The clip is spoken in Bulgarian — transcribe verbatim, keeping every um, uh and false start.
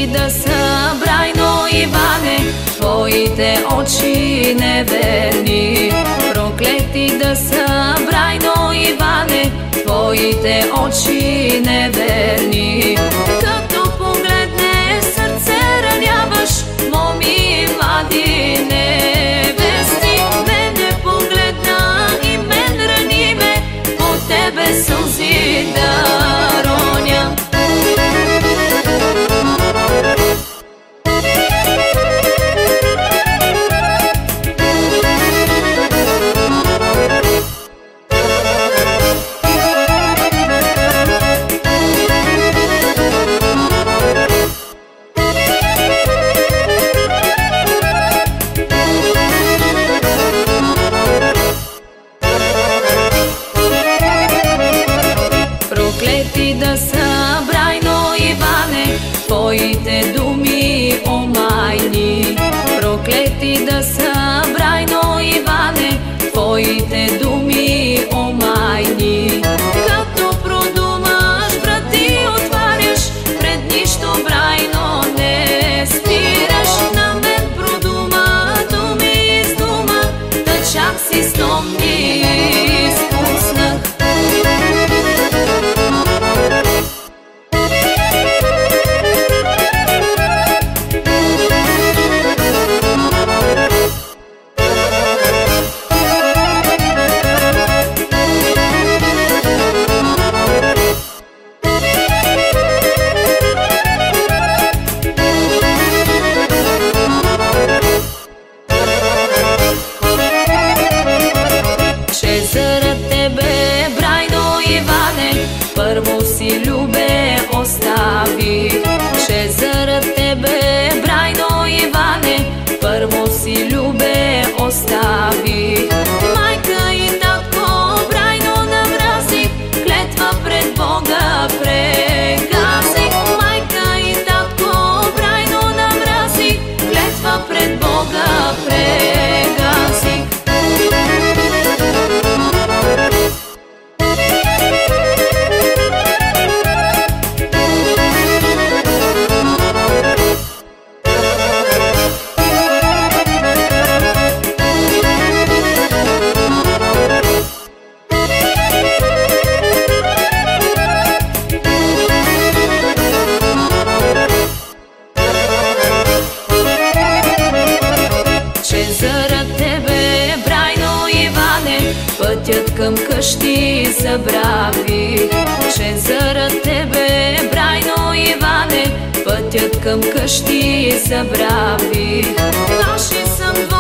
да са, Брайно Иване, твоите очи неверни. Проклети да са, Брайно Иване, твоите очи неверни. Като погледне сърце раняваш, моми млади невести. Мене погледна и мен рани ме, по тебе сълзи да роня. Проклети да са, Брайно Иване, твоите думи омайни. Проклети да са, Брайно Иване, твоите думи омайни. Като продумаш, брат, ти отваряш, пред нищо, Брайно, не спираш. На мен продума, думи из дума, да чак си сном ни изпуснах. Първо си любе остави, че зарад тебе, Брайно Иване, първо си любе остави. Майка и татко, Брайно, намразих, клетва пред Бога прегазих. Майка и татко, Брайно, намразих, клетва пред Бога прегазих. Пътят към къщи забравих, че зарад тебе, Брайно Иване, пътят към къщи забравих. Лоши съм